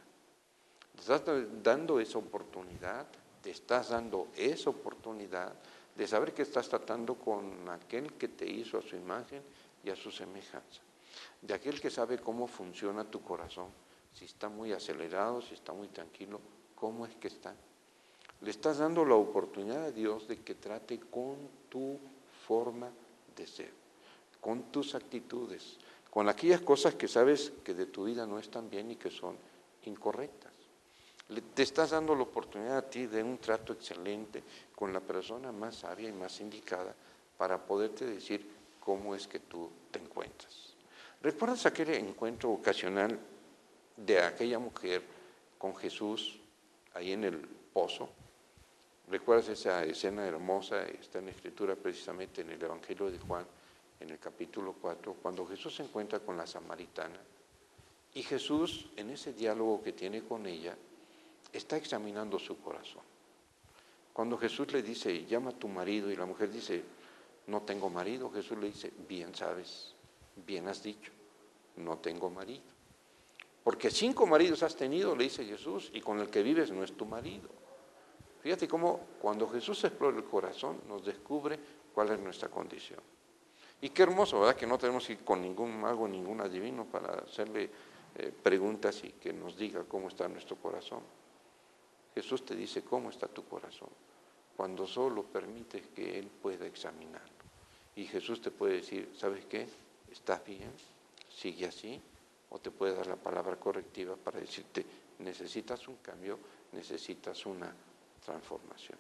Te estás dando esa oportunidad, te estás dando esa oportunidad de saber que estás tratando con aquel que te hizo a su imagen y a su semejanza. de aquel que sabe cómo funciona tu corazón, si está muy acelerado, si está muy tranquilo, cómo es que está. Le estás dando la oportunidad a Dios de que trate con tu forma de ser, con tus actitudes, con aquellas cosas que sabes que de tu vida no están bien y que son incorrectas. Le, te estás dando la oportunidad a ti de un trato excelente con la persona más sabia y más indicada para poderte decir cómo es que tú te encuentras. ¿Recuerdas aquel encuentro ocasional de aquella mujer con Jesús ahí en el pozo? ¿Recuerdas esa escena hermosa? Está en la Escritura precisamente en el Evangelio de Juan, en el capítulo cuatro, cuando Jesús se encuentra con la samaritana y Jesús, en ese diálogo que tiene con ella, está examinando su corazón. Cuando Jesús le dice, llama a tu marido, y la mujer dice, no tengo marido, Jesús le dice, bien sabes, bien has dicho, no tengo marido. Porque cinco maridos has tenido, le dice Jesús, y con el que vives no es tu marido. Fíjate cómo cuando Jesús explora el corazón nos descubre cuál es nuestra condición. Y qué hermoso, ¿verdad? Que no tenemos que ir con ningún mago, ningún adivino para hacerle eh, preguntas y que nos diga cómo está nuestro corazón. Jesús te dice cómo está tu corazón, cuando solo permites que Él pueda examinarlo. Y Jesús te puede decir, ¿sabes qué? ¿Estás bien? Sigue así. O te puede dar la palabra correctiva para decirte, necesitas un cambio, necesitas una transformación.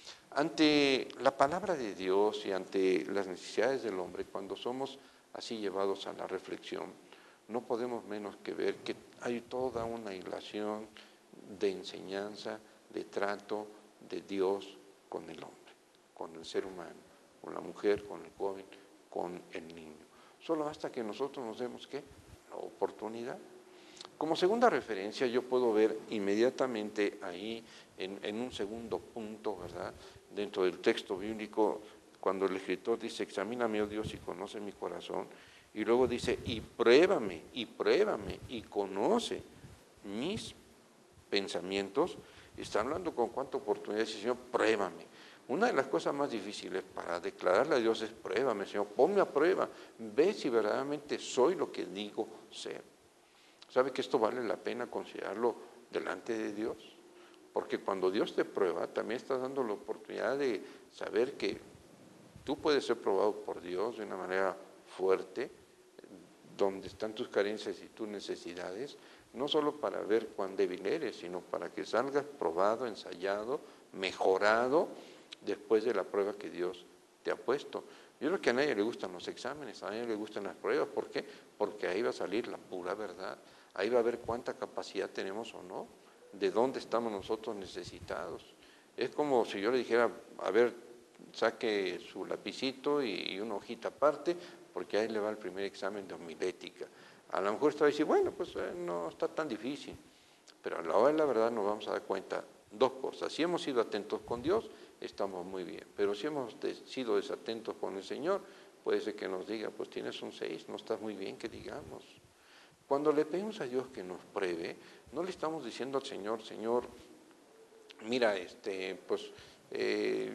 Ante la palabra de Dios y ante las necesidades del hombre, cuando somos así llevados a la reflexión, no podemos menos que ver que hay toda una hilación de enseñanza, de trato de Dios con el hombre, con el ser humano, con la mujer, con el joven, con el niño. Solo basta que nosotros nos demos, ¿qué? La oportunidad. Como segunda referencia, yo puedo ver inmediatamente ahí, en, en un segundo punto, ¿verdad? Dentro del texto bíblico, cuando el escritor dice, examíname, oh Dios, y conoce mi corazón, y luego dice, y pruébame, y pruébame, y conoce mis pensamientos, está hablando con cuánta oportunidad dice, Señor, pruébame. Una de las cosas más difíciles para declararle a Dios es, pruébame, Señor, ponme a prueba, ve si verdaderamente soy lo que digo ser. ¿Sabe que esto vale la pena considerarlo delante de Dios? Porque cuando Dios te prueba, también estás dando la oportunidad de saber que tú puedes ser probado por Dios de una manera fuerte, donde están tus carencias y tus necesidades, no solo para ver cuán débil eres, sino para que salgas probado, ensayado, mejorado, después de la prueba que Dios te ha puesto. Yo creo que a nadie le gustan los exámenes, a nadie le gustan las pruebas. ¿Por qué? Porque ahí va a salir la pura verdad. Ahí va a ver cuánta capacidad tenemos o no, de dónde estamos nosotros necesitados. Es como si yo le dijera, a ver, saque su lapicito y una hojita aparte, porque ahí le va el primer examen de homilética. A lo mejor usted va a decir, bueno, pues eh, no está tan difícil, pero a la hora de la verdad nos vamos a dar cuenta dos cosas. Si hemos sido atentos con Dios, estamos muy bien, pero si hemos de, sido desatentos con el Señor, puede ser que nos diga, pues tienes un seis, no estás muy bien, que digamos. Cuando le pedimos a Dios que nos pruebe, no le estamos diciendo al Señor, Señor, mira, este, pues eh,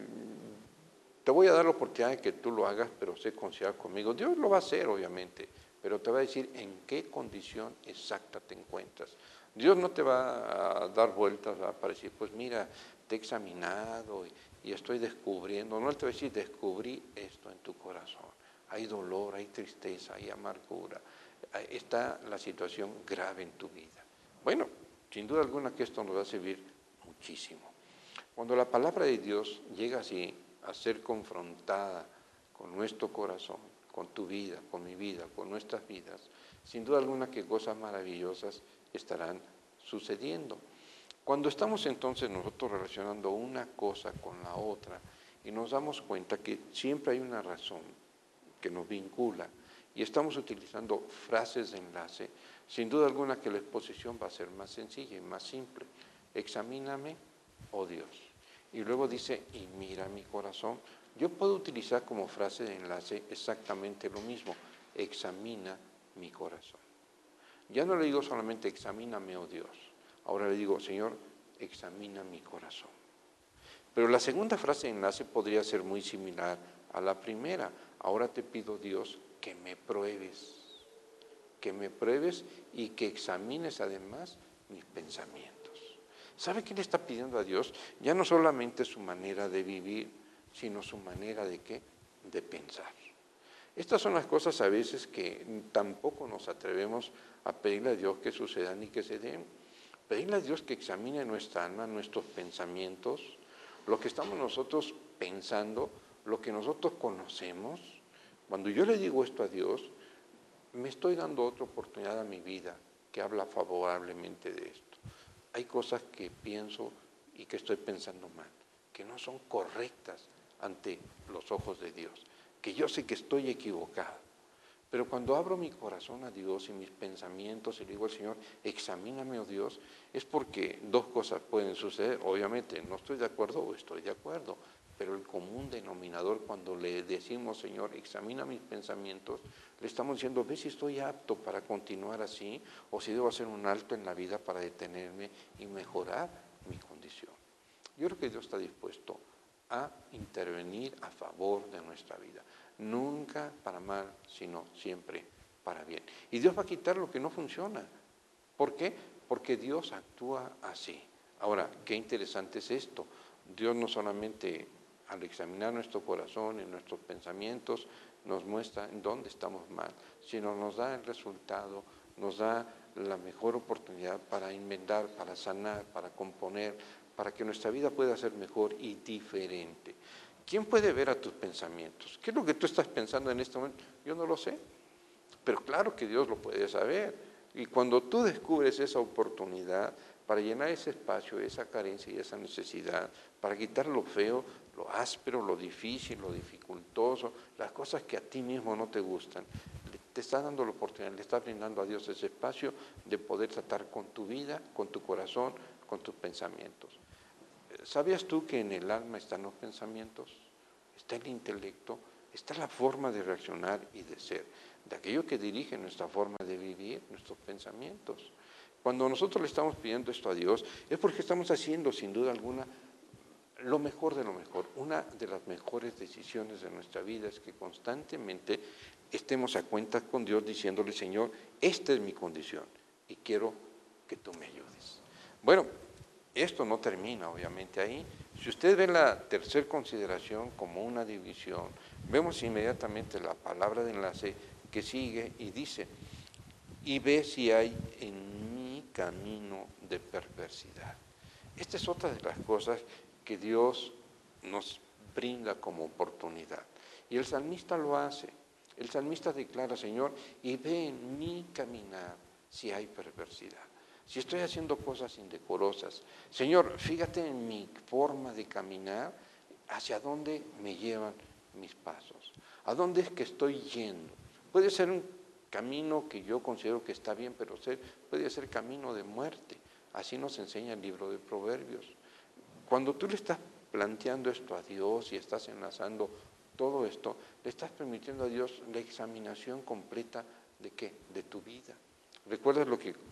te voy a dar la oportunidad de que tú lo hagas, pero sé confiar conmigo. Dios lo va a hacer, obviamente, pero te va a decir en qué condición exacta te encuentras. Dios no te va a dar vueltas para decir, pues mira, te he examinado y, y estoy descubriendo. No, Él te va a decir, descubrí esto en tu corazón. Hay dolor, hay tristeza, hay amargura. Está la situación grave en tu vida. Bueno, sin duda alguna que esto nos va a servir muchísimo. Cuando la palabra de Dios llega así a ser confrontada con nuestro corazón, con tu vida, con mi vida, con nuestras vidas, sin duda alguna que cosas maravillosas estarán sucediendo. Cuando estamos entonces nosotros relacionando una cosa con la otra y nos damos cuenta que siempre hay una razón que nos vincula y estamos utilizando frases de enlace, sin duda alguna que la exposición va a ser más sencilla y más simple. Examíname, oh Dios. Y luego dice, y mira mi corazón. Yo puedo utilizar como frase de enlace exactamente lo mismo. Examina mi corazón. Ya no le digo solamente examíname, oh Dios. Ahora le digo, Señor, examina mi corazón. Pero la segunda frase de enlace podría ser muy similar a la primera. Ahora te pido, Dios, que me pruebes. que me pruebes y que examines además mis pensamientos. ¿Sabe qué le está pidiendo a Dios? Ya no solamente su manera de vivir, sino su manera de qué, de pensar. Estas son las cosas a veces que tampoco nos atrevemos a pedirle a Dios que sucedan y que se den. Pedirle a Dios que examine nuestra alma, nuestros pensamientos, lo que estamos nosotros pensando, lo que nosotros conocemos. Cuando yo le digo esto a Dios, me estoy dando otra oportunidad a mi vida que habla favorablemente de esto. Hay cosas que pienso y que estoy pensando mal, que no son correctas ante los ojos de Dios, que yo sé que estoy equivocado. Pero cuando abro mi corazón a Dios y mis pensamientos y le digo al Señor, examíname, oh Dios, es porque dos cosas pueden suceder. Obviamente, no estoy de acuerdo o estoy de acuerdo, pero el común denominador cuando le decimos, Señor, examina mis pensamientos, le estamos diciendo, ve si estoy apto para continuar así o si debo hacer un alto en la vida para detenerme y mejorar mi condición. Yo creo que Dios está dispuesto a intervenir a favor de nuestra vida. Nunca para mal, sino siempre para bien. Y Dios va a quitar lo que no funciona. ¿Por qué? Porque Dios actúa así. Ahora, qué interesante es esto. Dios no solamente al examinar nuestro corazón y nuestros pensamientos nos muestra en dónde estamos mal, sino nos da el resultado, nos da la mejor oportunidad para inventar, para sanar, para componer, para que nuestra vida pueda ser mejor y diferente. ¿Quién puede ver a tus pensamientos? ¿Qué es lo que tú estás pensando en este momento? Yo no lo sé, pero claro que Dios lo puede saber. Y cuando tú descubres esa oportunidad para llenar ese espacio, esa carencia y esa necesidad, para quitar lo feo, lo áspero, lo difícil, lo dificultoso, las cosas que a ti mismo no te gustan, te está dando la oportunidad, le está brindando a Dios ese espacio de poder tratar con tu vida, con tu corazón, con tus pensamientos. ¿Sabías tú que en el alma están los pensamientos? Está el intelecto, está la forma de reaccionar y de ser, de aquello que dirige nuestra forma de vivir, nuestros pensamientos. Cuando nosotros le estamos pidiendo esto a Dios, es porque estamos haciendo, sin duda alguna, lo mejor de lo mejor. Una de las mejores decisiones de nuestra vida es que constantemente estemos a cuentas con Dios diciéndole, Señor, esta es mi condición y quiero que tú me ayudes. Bueno, esto no termina obviamente ahí. Si usted ve la tercera consideración como una división, vemos inmediatamente la palabra de enlace que sigue y dice, y ve si hay en mi camino de perversidad. Esta es otra de las cosas que Dios nos brinda como oportunidad. Y el salmista lo hace. El salmista declara, Señor, y ve en mi caminar si hay perversidad. Si estoy haciendo cosas indecorosas, Señor, fíjate en mi forma de caminar, hacia dónde me llevan mis pasos, a dónde es que estoy yendo. Puede ser un camino que yo considero que está bien, pero ser, puede ser camino de muerte. Así nos enseña el libro de Proverbios. Cuando tú le estás planteando esto a Dios y estás enlazando todo esto, le estás permitiendo a Dios la examinación completa de qué, de tu vida. ¿Recuerdas lo que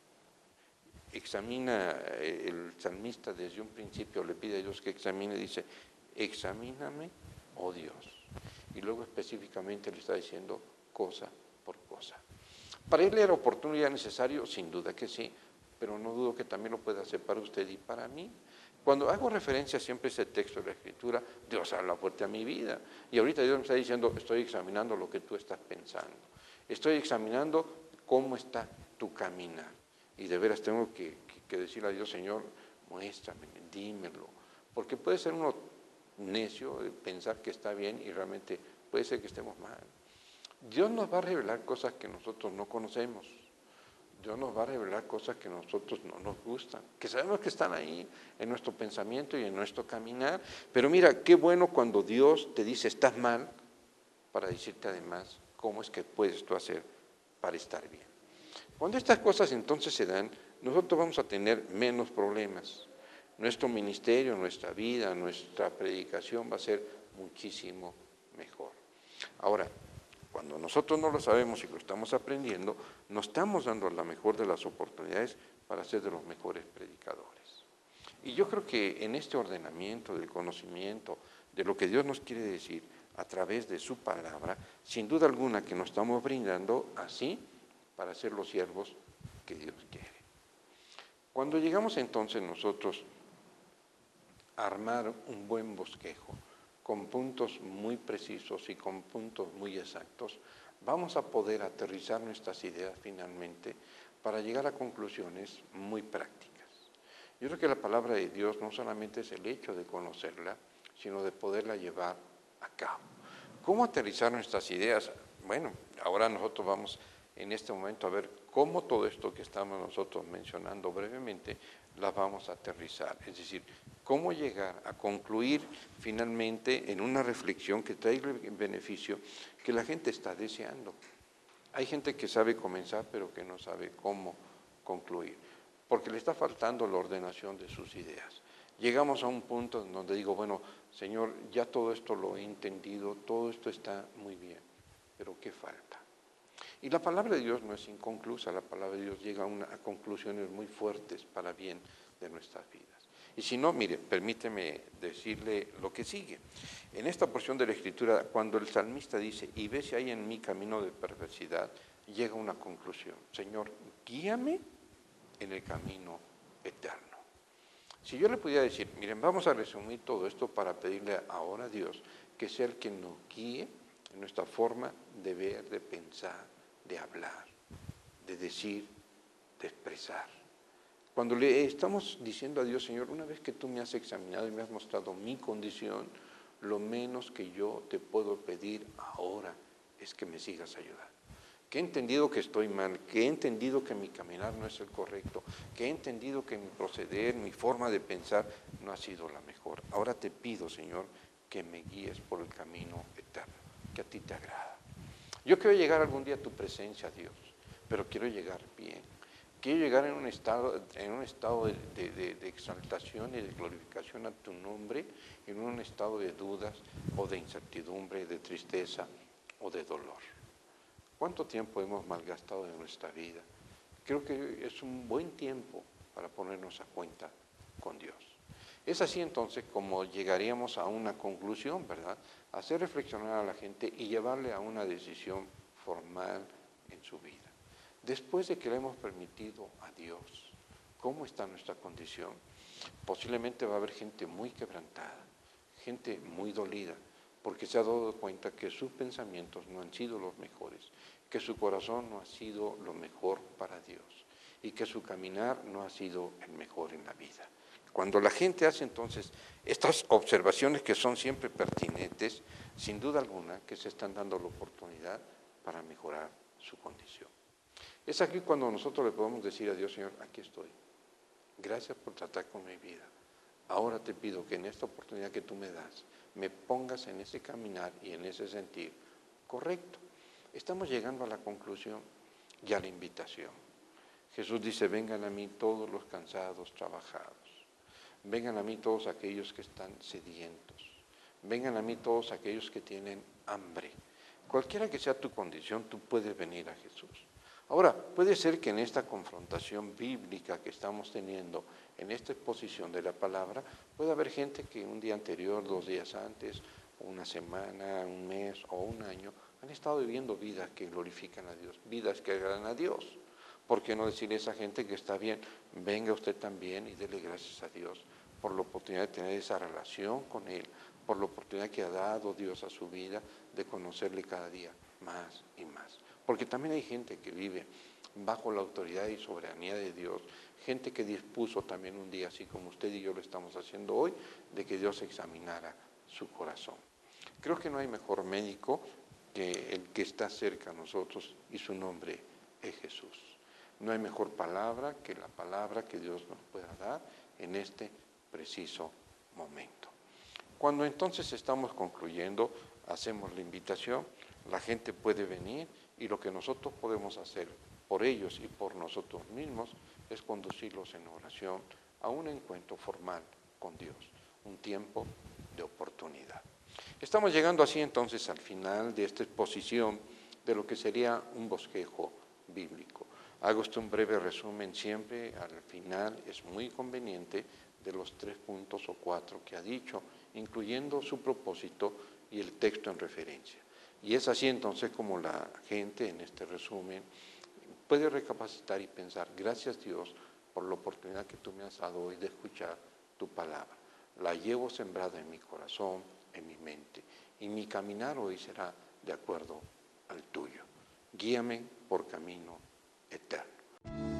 examina el salmista desde un principio? Le pide a Dios que examine, dice, examíname, oh Dios. Y luego específicamente le está diciendo cosa por cosa. ¿Para él era oportuno y era necesario? Sin duda que sí, pero no dudo que también lo pueda hacer para usted y para mí. Cuando hago referencia siempre a ese texto de la Escritura, Dios habla fuerte a mi vida. Y ahorita Dios me está diciendo, estoy examinando lo que tú estás pensando. Estoy examinando cómo está tu caminar. Y de veras tengo que, que, que decirle a Dios, Señor, muéstrame, dímelo. Porque puede ser uno necio de pensar que está bien y realmente puede ser que estemos mal. Dios nos va a revelar cosas que nosotros no conocemos. Dios nos va a revelar cosas que a nosotros no nos gustan, que sabemos que están ahí en nuestro pensamiento y en nuestro caminar. Pero mira, qué bueno cuando Dios te dice, estás mal, para decirte además cómo es que puedes tú hacer para estar bien. Cuando estas cosas entonces se dan, nosotros vamos a tener menos problemas. Nuestro ministerio, nuestra vida, nuestra predicación va a ser muchísimo mejor. Ahora, cuando nosotros no lo sabemos y lo estamos aprendiendo, nos estamos dando la mejor de las oportunidades para ser de los mejores predicadores. Y yo creo que en este ordenamiento del conocimiento, de lo que Dios nos quiere decir a través de su palabra, sin duda alguna que nos estamos brindando así, para ser los siervos que Dios quiere. Cuando llegamos entonces nosotros a armar un buen bosquejo, con puntos muy precisos y con puntos muy exactos, vamos a poder aterrizar nuestras ideas finalmente para llegar a conclusiones muy prácticas. Yo creo que la palabra de Dios no solamente es el hecho de conocerla, sino de poderla llevar a cabo. ¿Cómo aterrizar nuestras ideas? Bueno, ahora nosotros vamos en este momento a ver cómo todo esto que estamos nosotros mencionando brevemente, las vamos a aterrizar. Es decir, cómo llegar a concluir finalmente en una reflexión que traiga el beneficio que la gente está deseando. Hay gente que sabe comenzar, pero que no sabe cómo concluir, porque le está faltando la ordenación de sus ideas. Llegamos a un punto en donde digo, bueno, Señor, ya todo esto lo he entendido, todo esto está muy bien, pero ¿qué falta? Y la palabra de Dios no es inconclusa, la palabra de Dios llega a, una, a conclusiones muy fuertes para bien de nuestras vidas. Y si no, mire, permíteme decirle lo que sigue. En esta porción de la Escritura, cuando el salmista dice, y ve si hay en mí camino de perversidad, llega a una conclusión. Señor, guíame en el camino eterno. Si yo le pudiera decir, miren, vamos a resumir todo esto para pedirle ahora a Dios que sea el que nos guíe en nuestra forma de ver, de pensar, de hablar, de decir, de expresar. Cuando le estamos diciendo a Dios, Señor, una vez que tú me has examinado y me has mostrado mi condición, lo menos que yo te puedo pedir ahora es que me sigas ayudando. Que he entendido que estoy mal, que he entendido que mi caminar no es el correcto, que he entendido que mi proceder, mi forma de pensar no ha sido la mejor. Ahora te pido, Señor, que me guíes por el camino eterno, que a ti te agrada. Yo quiero llegar algún día a tu presencia, Dios, pero quiero llegar bien. Quiero llegar en un estado, en un estado de, de, de, de exaltación y de glorificación a tu nombre, en un estado de dudas o de incertidumbre, de tristeza o de dolor. ¿Cuánto tiempo hemos malgastado en nuestra vida? Creo que es un buen tiempo para ponernos a cuenta con Dios. Es así entonces como llegaríamos a una conclusión, ¿verdad? Hacer reflexionar a la gente y llevarle a una decisión formal en su vida. Después de que le hemos permitido a Dios, ¿cómo está nuestra condición? Posiblemente va a haber gente muy quebrantada, gente muy dolida, porque se ha dado cuenta que sus pensamientos no han sido los mejores, que su corazón no ha sido lo mejor para Dios y que su caminar no ha sido el mejor en la vida. Cuando la gente hace entonces estas observaciones que son siempre pertinentes, sin duda alguna que se están dando la oportunidad para mejorar su condición. Es aquí cuando nosotros le podemos decir a Dios, Señor, aquí estoy. Gracias por tratar con mi vida. Ahora te pido que en esta oportunidad que tú me das, me pongas en ese caminar y en ese sentir correcto. Estamos llegando a la conclusión y a la invitación. Jesús dice, vengan a mí todos los cansados, trabajados. Vengan a mí todos aquellos que están sedientos. Vengan a mí todos aquellos que tienen hambre. Cualquiera que sea tu condición, tú puedes venir a Jesús. Ahora, puede ser que en esta confrontación bíblica que estamos teniendo, en esta exposición de la palabra, pueda haber gente que un día anterior, dos días antes, una semana, un mes o un año, han estado viviendo vidas que glorifican a Dios, vidas que agradan a Dios. ¿Por qué no decirle a esa gente que está bien, venga usted también y dele gracias a Dios por la oportunidad de tener esa relación con Él, por la oportunidad que ha dado Dios a su vida de conocerle cada día más y más? Porque también hay gente que vive bajo la autoridad y soberanía de Dios, gente que dispuso también un día, así como usted y yo lo estamos haciendo hoy, de que Dios examinara su corazón. Creo que no hay mejor médico que el que está cerca a nosotros y su nombre es Jesús. No hay mejor palabra que la palabra que Dios nos pueda dar en este preciso momento. Cuando entonces estamos concluyendo, hacemos la invitación, la gente puede venir y lo que nosotros podemos hacer por ellos y por nosotros mismos es conducirlos en oración a un encuentro formal con Dios, un tiempo de oportunidad. Estamos llegando así entonces al final de esta exposición de lo que sería un bosquejo bíblico. Hago esto un breve resumen siempre, al final es muy conveniente de los tres puntos o cuatro que ha dicho, incluyendo su propósito y el texto en referencia. Y es así entonces como la gente en este resumen puede recapacitar y pensar, gracias Dios por la oportunidad que tú me has dado hoy de escuchar tu palabra. La llevo sembrada en mi corazón, en mi mente, y mi caminar hoy será de acuerdo al tuyo. Guíame por camino eterno.